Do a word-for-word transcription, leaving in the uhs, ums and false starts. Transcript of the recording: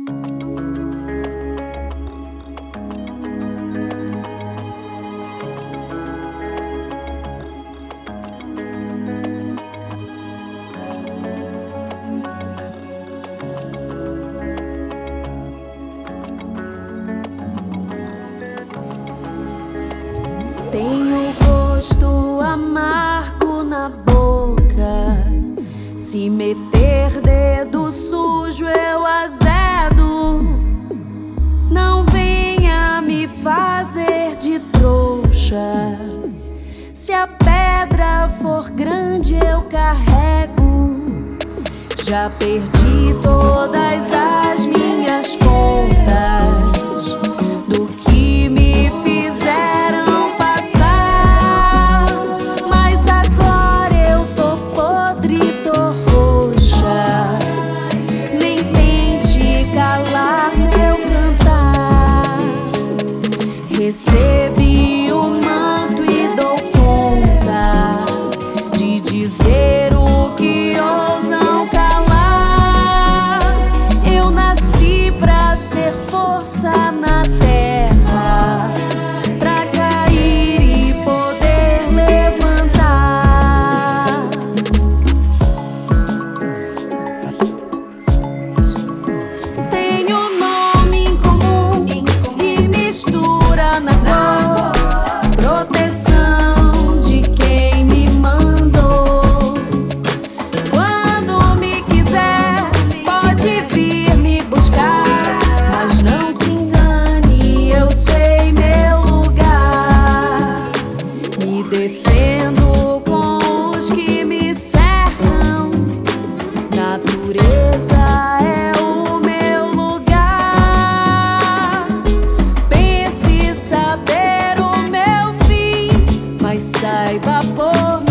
Tenho gosto amargo na boca. Se meter dedo sujo eu azedo. Não venha me fazer de trouxa. Se a pedra for grande eu carrego. Já perdi todas as minhas contas do que me fizeram. Recebi o manto e dou conta de dizer o que ousam calar. Eu nasci pra ser força na terra, pra cair e poder levantar. Tenho nome em comum e mistura na cor, proteção de quem me mandou. Quando me quiser, pode vir me buscar, mas não se engane, eu sei meu lugar. Me defendo com os que me cercam, natureza é o meu lugar. Pense saber o meu fim, mas saiba por